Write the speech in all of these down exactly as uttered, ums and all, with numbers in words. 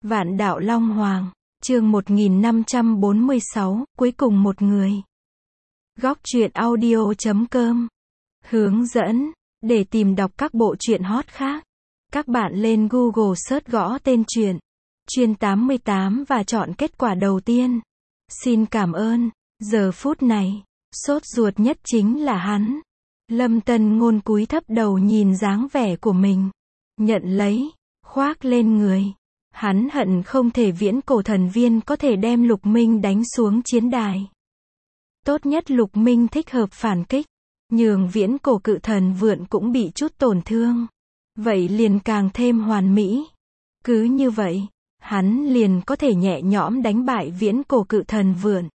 Vạn đạo Long Hoàng, chương một nghìn năm trăm bốn mươi sáu, cuối cùng một người. Góc truyện audio chấm com. Hướng dẫn, để tìm đọc các bộ truyện hot khác. Các bạn lên Google search gõ tên truyện, Chuyên tám mươi tám và chọn kết quả đầu tiên. Xin cảm ơn, giờ phút này, sốt ruột nhất chính là hắn. Lâm Tân Ngôn cúi thấp đầu nhìn dáng vẻ của mình. Nhận lấy, khoác lên người. Hắn hận không thể viễn cổ thần viên có thể đem Lục Minh đánh xuống chiến đài. Tốt nhất Lục Minh thích hợp phản kích, nhường viễn cổ cự thần vượn cũng bị chút tổn thương. Vậy liền càng thêm hoàn mỹ. Cứ như vậy, hắn liền có thể nhẹ nhõm đánh bại viễn cổ cự thần vượn.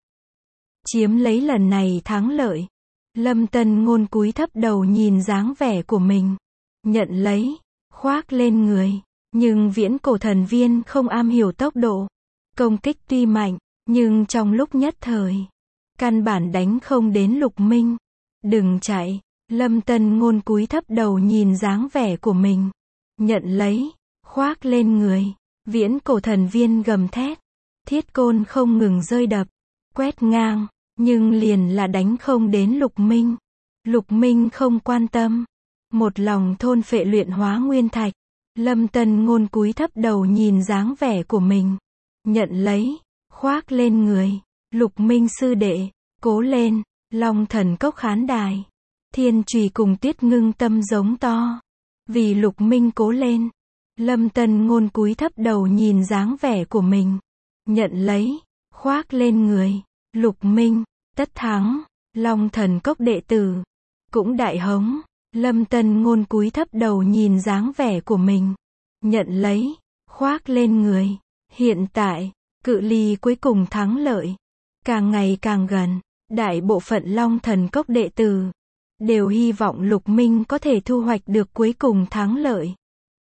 Chiếm lấy lần này thắng lợi. Lâm Tân Ngôn cúi thấp đầu nhìn dáng vẻ của mình. Nhận lấy, khoác lên người. Nhưng viễn cổ thần viên không am hiểu tốc độ. Công kích tuy mạnh, nhưng trong lúc nhất thời, căn bản đánh không đến Lục Minh. Đừng chạy, Lâm Tân Ngôn cúi thấp đầu nhìn dáng vẻ của mình. Nhận lấy, khoác lên người. Viễn cổ thần viên gầm thét. Thiết côn không ngừng rơi đập, quét ngang, nhưng liền là đánh không đến Lục Minh. Lục Minh không quan tâm. Một lòng thôn phệ luyện hóa nguyên thạch. Lâm Tân Ngôn cúi thấp đầu nhìn dáng vẻ của mình. Nhận lấy, khoác lên người. Lục Minh sư đệ, cố lên. Long thần cốc khán đài. Thiên Trùy cùng Tuyết Ngưng tâm giống to. Vì Lục Minh cố lên. Lâm Tân Ngôn cúi thấp đầu nhìn dáng vẻ của mình. Nhận lấy, khoác lên người. Lục Minh, tất thắng. Long thần cốc đệ tử, cũng đại hống. Lâm Tân Ngôn cúi thấp đầu nhìn dáng vẻ của mình. Nhận lấy, khoác lên người. Hiện tại, cự ly cuối cùng thắng lợi càng ngày càng gần. Đại bộ phận Long thần cốc đệ tử đều hy vọng Lục Minh có thể thu hoạch được cuối cùng thắng lợi.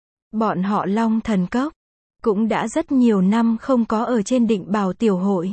Bọn họ Long thần cốc cũng đã rất nhiều năm không có ở trên Định Bảo tiểu hội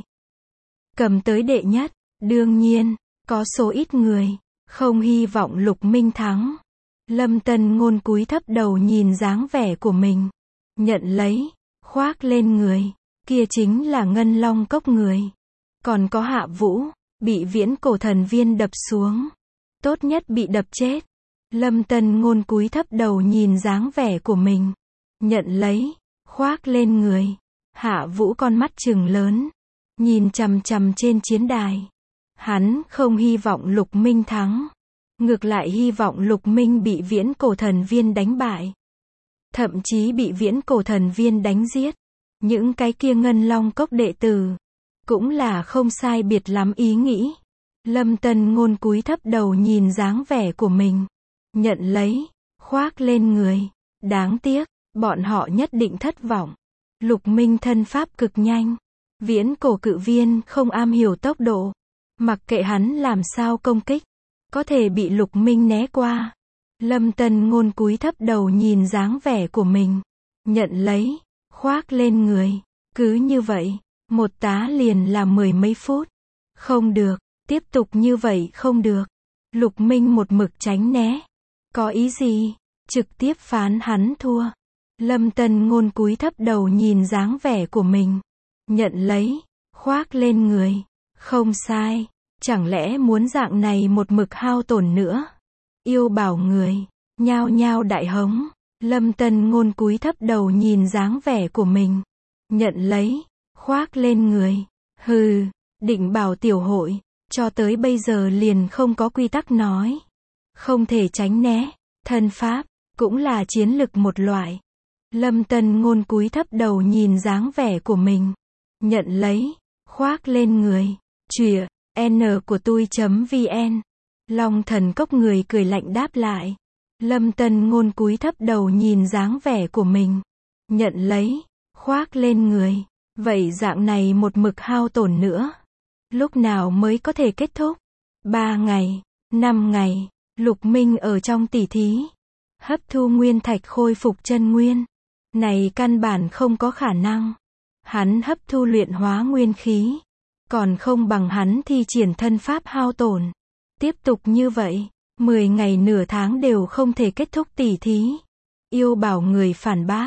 cầm tới đệ nhất. Đương nhiên, có số ít người không hy vọng Lục Minh thắng. Lâm Tân Ngôn cúi thấp đầu nhìn dáng vẻ của mình. Nhận lấy, khoác lên người. Kia chính là Ngân Long cốc người. Còn có Hạ Vũ, bị viễn cổ thần viên đập xuống. Tốt nhất bị đập chết. Lâm Tân Ngôn cúi thấp đầu nhìn dáng vẻ của mình. Nhận lấy, khoác lên người. Hạ Vũ con mắt trừng lớn, nhìn chằm chằm trên chiến đài. Hắn không hy vọng Lục Minh thắng. Ngược lại hy vọng Lục Minh bị viễn cổ thần viên đánh bại. Thậm chí bị viễn cổ thần viên đánh giết. Những cái kia Ngân Long cốc đệ tử cũng là không sai biệt lắm ý nghĩ. Lâm Tân Ngôn cúi thấp đầu nhìn dáng vẻ của mình. Nhận lấy, khoác lên người. Đáng tiếc, bọn họ nhất định thất vọng. Lục Minh thân pháp cực nhanh. Viễn cổ cự viên không am hiểu tốc độ. Mặc kệ hắn làm sao công kích, có thể bị Lục Minh né qua. Lâm Tân Ngôn cúi thấp đầu nhìn dáng vẻ của mình. Nhận lấy, khoác lên người. Cứ như vậy, một tá liền là mười mấy phút. Không được, tiếp tục như vậy không được. Lục Minh một mực tránh né. Có ý gì? Trực tiếp phán hắn thua. Lâm Tân Ngôn cúi thấp đầu nhìn dáng vẻ của mình. Nhận lấy, khoác lên người. Không sai. Chẳng lẽ muốn dạng này một mực hao tổn nữa? Yêu bảo người, nhao nhao đại hống. Lâm Tân Ngôn cúi thấp đầu nhìn dáng vẻ của mình. Nhận lấy, khoác lên người. Hừ, Định Bảo tiểu hội, cho tới bây giờ liền không có quy tắc nói. Không thể tránh né, thân pháp, cũng là chiến lực một loại. Lâm Tân Ngôn cúi thấp đầu nhìn dáng vẻ của mình. Nhận lấy, khoác lên người. Chìa, N của tui.vn. Long thần cốc người cười lạnh đáp lại. Lâm Tân Ngôn cúi thấp đầu nhìn dáng vẻ của mình. Nhận lấy, khoác lên người. Vậy dạng này một mực hao tổn nữa. Lúc nào mới có thể kết thúc? Ba ngày, năm ngày, Lục Minh ở trong tỉ thí. Hấp thu nguyên thạch khôi phục chân nguyên. Này căn bản không có khả năng. Hắn hấp thu luyện hóa nguyên khí. Còn không bằng hắn thi triển thân pháp hao tổn. Tiếp tục như vậy, mười ngày nửa tháng đều không thể kết thúc tỉ thí. Yêu bảo người phản bác.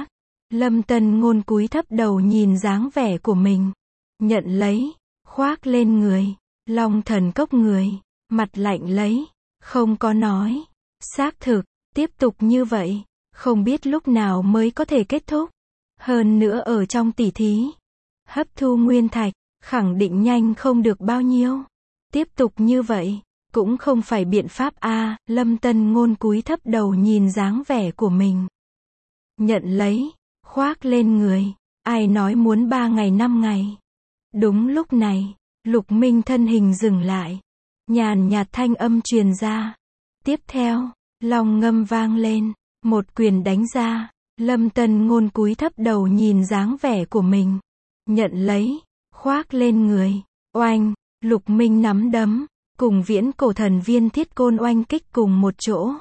Lâm Tân Ngôn cúi thấp đầu nhìn dáng vẻ của mình. Nhận lấy, khoác lên người. Long Thần Cốc người, mặt lạnh lấy, không có nói. Xác thực, tiếp tục như vậy, không biết lúc nào mới có thể kết thúc. Hơn nữa ở trong tỉ thí, hấp thu nguyên thạch, khẳng định nhanh không được bao nhiêu. Tiếp tục như vậy, cũng không phải biện pháp a. Lâm Tân Ngôn cúi thấp đầu nhìn dáng vẻ của mình. Nhận lấy, khoác lên người. Ai nói muốn ba ngày năm ngày. Đúng lúc này, Lục Minh thân hình dừng lại. Nhàn nhạt thanh âm truyền ra. Tiếp theo, long ngâm vang lên. Một quyền đánh ra. Lâm Tân Ngôn cúi thấp đầu nhìn dáng vẻ của mình. Nhận lấy, khoác lên người. Oanh, Lục Minh nắm đấm, cùng viễn cổ thần viên thiết côn oanh kích cùng một chỗ.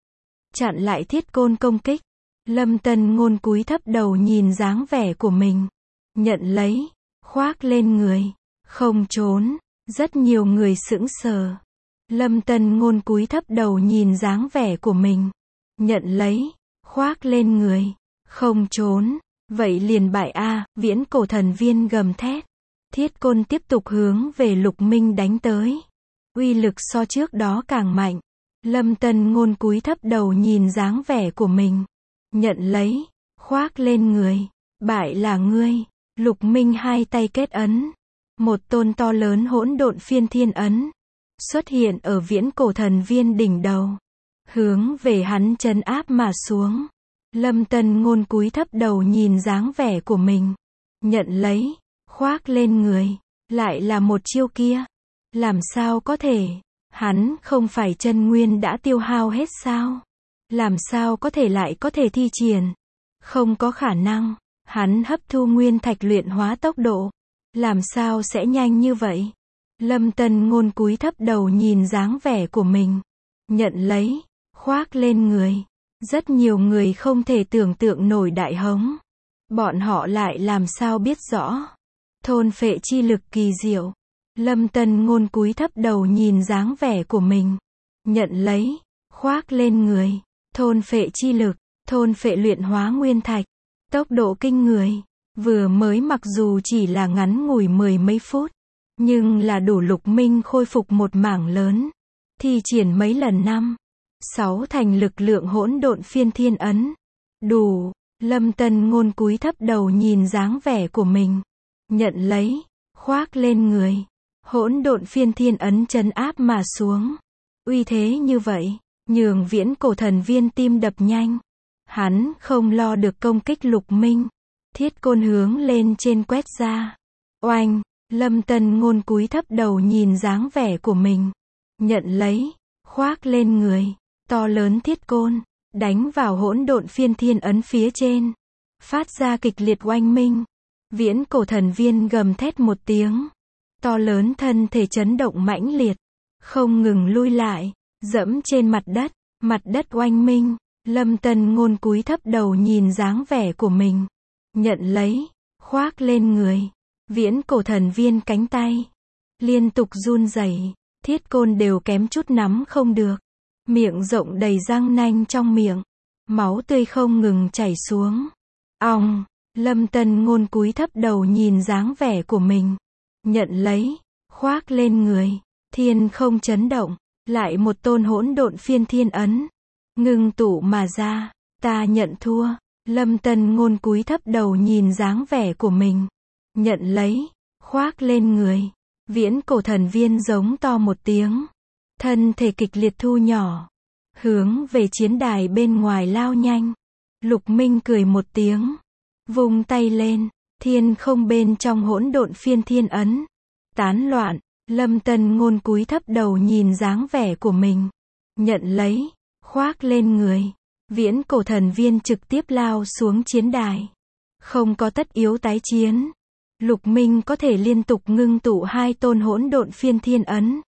Chặn lại thiết côn công kích. Lâm Tân Ngôn cúi thấp đầu nhìn dáng vẻ của mình. Nhận lấy, khoác lên người. Không trốn. Rất nhiều người sững sờ. Lâm Tân Ngôn cúi thấp đầu nhìn dáng vẻ của mình. Nhận lấy, khoác lên người. Không trốn. Vậy liền bại a. Viễn cổ thần viên gầm thét. Thiết côn tiếp tục hướng về Lục Minh đánh tới. Uy lực so trước đó càng mạnh. Lâm Tân Ngôn cúi thấp đầu nhìn dáng vẻ của mình. Nhận lấy, khoác lên người. Bại là ngươi. Lục Minh hai tay kết ấn. Một tôn to lớn hỗn độn phiên thiên ấn xuất hiện ở viễn cổ thần viên đỉnh đầu. Hướng về hắn trấn áp mà xuống. Lâm Tân Ngôn cúi thấp đầu nhìn dáng vẻ của mình. Nhận lấy, khoác lên người. Lại là một chiêu kia. Làm sao có thể? Hắn không phải chân nguyên đã tiêu hao hết sao? Làm sao có thể lại có thể thi triển? Không có khả năng. Hắn hấp thu nguyên thạch luyện hóa tốc độ. Làm sao sẽ nhanh như vậy? Lâm Tân Ngôn cúi thấp đầu nhìn dáng vẻ của mình. Nhận lấy, khoác lên người. Rất nhiều người không thể tưởng tượng nổi đại hống. Bọn họ lại làm sao biết rõ. Thôn phệ chi lực kỳ diệu. Lâm Tân Ngôn cúi thấp đầu nhìn dáng vẻ của mình. Nhận lấy, khoác lên người. Thôn phệ chi lực, thôn phệ luyện hóa nguyên thạch. Tốc độ kinh người. Vừa mới mặc dù chỉ là ngắn ngủi mười mấy phút. Nhưng là đủ Lục Minh khôi phục một mảng lớn. Thi triển mấy lần năm. Sáu thành lực lượng hỗn độn phiên thiên ấn. Đủ. Lâm Tân Ngôn cúi thấp đầu nhìn dáng vẻ của mình. Nhận lấy, khoác lên người. Hỗn độn phiên thiên ấn trấn áp mà xuống. Uy thế như vậy, nhường viễn cổ thần viên tim đập nhanh. Hắn không lo được công kích Lục Minh. Thiết côn hướng lên trên quét ra. Oanh, Lâm Tân Ngôn cúi thấp đầu nhìn dáng vẻ của mình. Nhận lấy, khoác lên người. To lớn thiết côn, đánh vào hỗn độn phiên thiên ấn phía trên. Phát ra kịch liệt oanh minh. Viễn cổ thần viên gầm thét một tiếng. To lớn thân thể chấn động mãnh liệt. Không ngừng lui lại, dẫm trên mặt đất. Mặt đất oanh minh. Lâm Tân Ngôn cúi thấp đầu nhìn dáng vẻ của mình. Nhận lấy, khoác lên người. Viễn cổ thần viên cánh tay liên tục run rẩy, thiết côn đều kém chút nắm không được. Miệng rộng đầy răng nanh trong miệng. Máu tươi không ngừng chảy xuống. Ong, Lâm Tân Ngôn cúi thấp đầu nhìn dáng vẻ của mình. Nhận lấy, khoác lên người. Thiên không chấn động. Lại một tôn hỗn độn phiên thiên ấn ngưng tụ mà ra. Ta nhận thua. Lâm Tân Ngôn cúi thấp đầu nhìn dáng vẻ của mình. Nhận lấy, khoác lên người. Viễn cổ thần viên giống to một tiếng. Thân thể kịch liệt thu nhỏ. Hướng về chiến đài bên ngoài lao nhanh. Lục Minh cười một tiếng. Vung tay lên. Thiên không bên trong hỗn độn phiên thiên ấn tán loạn. Lâm Tân Ngôn cúi thấp đầu nhìn dáng vẻ của mình. Nhận lấy, khoác lên người. Viễn cổ thần viên trực tiếp lao xuống chiến đài. Không có tất yếu tái chiến. Lục Minh có thể liên tục ngưng tụ hai tôn hỗn độn phiên thiên ấn.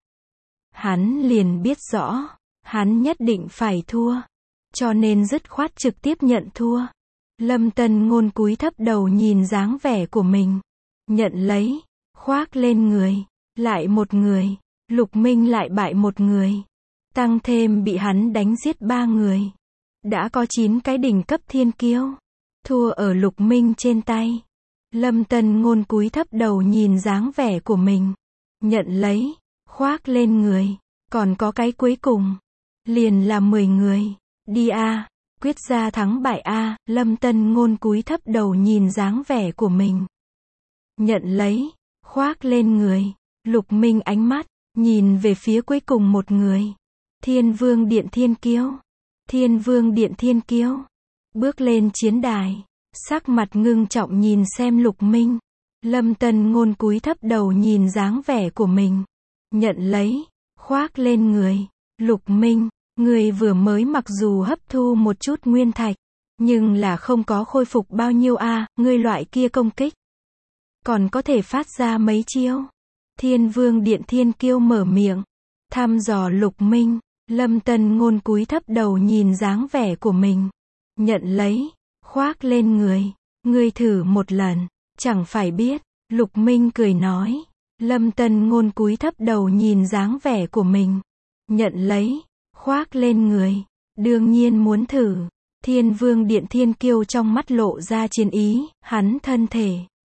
Hắn liền biết rõ, hắn nhất định phải thua. Cho nên dứt khoát trực tiếp nhận thua. Lâm Tân Ngôn cúi thấp đầu nhìn dáng vẻ của mình. Nhận lấy, khoác lên người. Lại một người. Lục Minh lại bại một người. Tăng thêm bị hắn đánh giết ba người. Đã có chín cái đỉnh cấp thiên kiêu. thua ở Lục Minh trên tay. Lâm Tân Ngôn cúi thấp đầu nhìn dáng vẻ của mình. Nhận lấy, khoác lên người. Còn có cái cuối cùng. Liền là mười người. Đi a, quyết ra thắng bại a. Lâm Tân Ngôn cúi thấp đầu nhìn dáng vẻ của mình. Nhận lấy, khoác lên người. Lục Minh ánh mắt, nhìn về phía cuối cùng một người. Thiên Vương Điện Thiên Kiêu. Thiên Vương Điện Thiên Kiêu. Bước lên chiến đài. Sắc mặt ngưng trọng nhìn xem Lục Minh. Lâm Tân Ngôn cúi thấp đầu nhìn dáng vẻ của mình. Nhận lấy, khoác lên người. Lục Minh, người vừa mới mặc dù hấp thu một chút nguyên thạch, nhưng là không có khôi phục bao nhiêu a, à, ngươi loại kia công kích. Còn có thể phát ra mấy chiêu. Thiên Vương Điện Thiên Kiêu mở miệng. Thăm dò Lục Minh. Lâm Tân Ngôn cúi thấp đầu nhìn dáng vẻ của mình. Nhận lấy, khoác lên người. Ngươi thử một lần, chẳng phải biết. Lục Minh cười nói. Lâm Tân Ngôn cúi thấp đầu nhìn dáng vẻ của mình. Nhận lấy, khoác lên người. Đương nhiên muốn thử. Thiên Vương Điện Thiên Kiêu trong mắt lộ ra chiến ý, hắn thân thể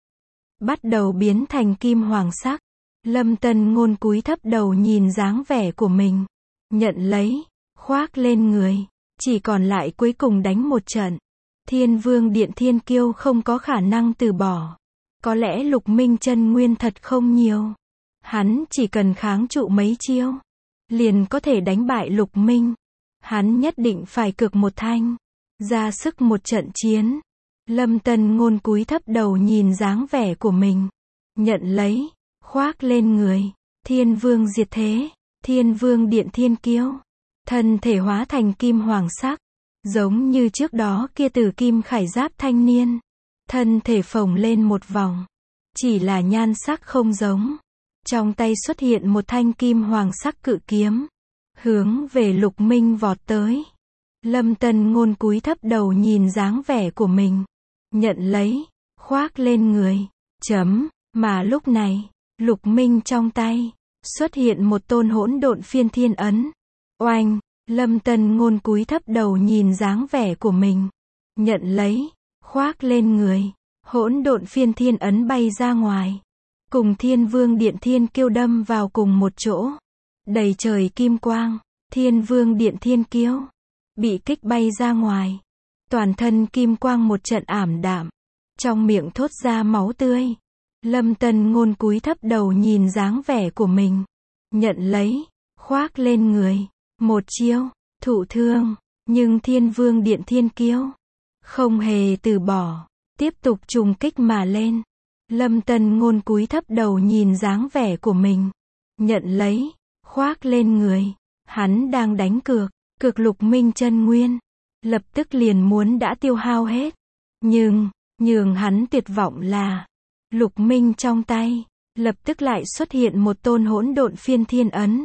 bắt đầu biến thành kim hoàng sắc. Lâm Tân Ngôn cúi thấp đầu nhìn dáng vẻ của mình. Nhận lấy, khoác lên người. Chỉ còn lại cuối cùng đánh một trận. Thiên Vương Điện Thiên Kiêu không có khả năng từ bỏ. Có lẽ Lục Minh chân nguyên thật không nhiều. Hắn chỉ cần kháng trụ mấy chiêu, liền có thể đánh bại Lục Minh. Hắn nhất định phải cực một thanh, ra sức một trận chiến. Lâm Tân Ngôn cúi thấp đầu nhìn dáng vẻ của mình. Nhận lấy, khoác lên người. Thiên Vương diệt thế. Thiên Vương Điện Thiên Kiêu. Thân thể hóa thành kim hoàng sắc. Giống như trước đó kia tử kim khải giáp thanh niên. Thân thể phồng lên một vòng. Chỉ là nhan sắc không giống. Trong tay xuất hiện một thanh kim hoàng sắc cự kiếm. Hướng về Lục Minh vọt tới. Lâm Tân Ngôn cúi thấp đầu nhìn dáng vẻ của mình. Nhận lấy, khoác lên người. Chấm, mà lúc này, Lục Minh trong tay xuất hiện một tôn hỗn độn phiên thiên ấn. Oanh, Lâm Tân Ngôn cúi thấp đầu nhìn dáng vẻ của mình. Nhận lấy, khoác lên người. Hỗn độn phiên thiên ấn bay ra ngoài. Cùng Thiên Vương Điện Thiên Kiêu đâm vào cùng một chỗ. Đầy trời kim quang. Thiên Vương Điện Thiên Kiêu bị kích bay ra ngoài. Toàn thân kim quang một trận ảm đạm. Trong miệng thốt ra máu tươi. Lâm Tân Ngôn cúi thấp đầu nhìn dáng vẻ của mình. Nhận lấy, khoác lên người. Một chiêu, thụ thương. Nhưng Thiên Vương Điện Thiên Kiêu không hề từ bỏ. Tiếp tục trùng kích mà lên. Lâm Tân Ngôn cúi thấp đầu nhìn dáng vẻ của mình. Nhận lấy, khoác lên người. Hắn đang đánh cược. Cược Lục Minh chân nguyên. Lập tức liền muốn đã tiêu hao hết. Nhưng, nhường hắn tuyệt vọng là Lục Minh trong tay lập tức lại xuất hiện một tôn hỗn độn phiên thiên ấn.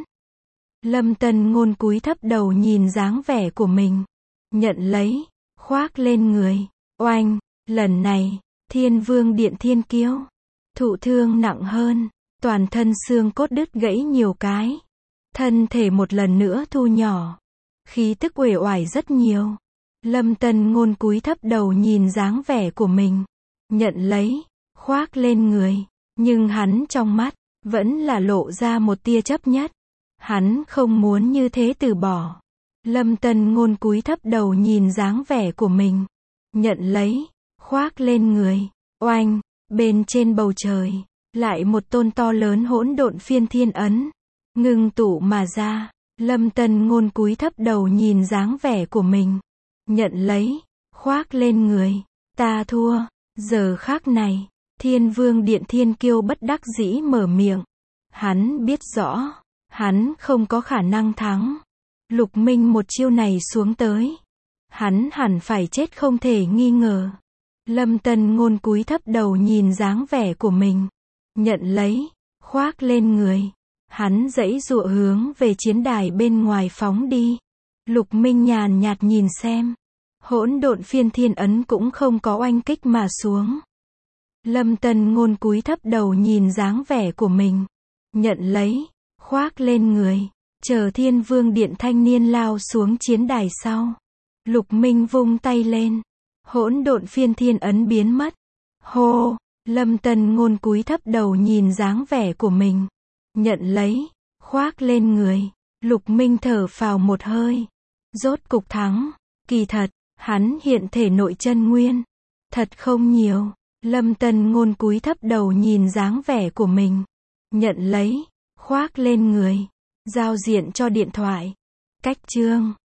Lâm Tân Ngôn cúi thấp đầu nhìn dáng vẻ của mình. Nhận lấy, khoác lên người. Oanh, lần này, Thiên Vương Điện Thiên Kiêu thụ thương nặng hơn. Toàn thân xương cốt đứt gãy nhiều cái. Thân thể một lần nữa thu nhỏ. Khí tức uể oải rất nhiều. Lâm Tân Ngôn cúi thấp đầu nhìn dáng vẻ của mình. Nhận lấy, khoác lên người. Nhưng hắn trong mắt vẫn là lộ ra một tia chấp nhất. Hắn không muốn như thế từ bỏ. Lâm Tân Ngôn cúi thấp đầu nhìn dáng vẻ của mình. Nhận lấy, khoác lên người. Oanh, bên trên bầu trời, lại một tôn to lớn hỗn độn phiên thiên ấn ngưng tụ mà ra. Lâm Tân Ngôn cúi thấp đầu nhìn dáng vẻ của mình. Nhận lấy, khoác lên người. Ta thua. Giờ khắc này, Thiên Vương Điện Thiên Kiêu bất đắc dĩ mở miệng. Hắn biết rõ, hắn không có khả năng thắng. Lục Minh một chiêu này xuống tới, hắn hẳn phải chết không thể nghi ngờ. Lâm Tân Ngôn cúi thấp đầu nhìn dáng vẻ của mình. Nhận lấy, khoác lên người. Hắn giãy giụa hướng về chiến đài bên ngoài phóng đi. Lục Minh nhàn nhạt nhìn xem. Hỗn độn phiên thiên ấn cũng không có oanh kích mà xuống. Lâm Tân Ngôn cúi thấp đầu nhìn dáng vẻ của mình. Nhận lấy, khoác lên người. Chờ Thiên Vương Điện thanh niên lao xuống chiến đài sau. Lục Minh vung tay lên. Hỗn độn phiên thiên ấn biến mất. Hô, Lâm Tân Ngôn cúi thấp đầu nhìn dáng vẻ của mình. Nhận lấy, khoác lên người. Lục Minh thở phào một hơi. Rốt cục thắng. Kỳ thật, hắn hiện thể nội chân nguyên. Thật không nhiều. Lâm Tân Ngôn cúi thấp đầu nhìn dáng vẻ của mình. Nhận lấy, khoác lên người. Giao diện cho điện thoại. Cách chương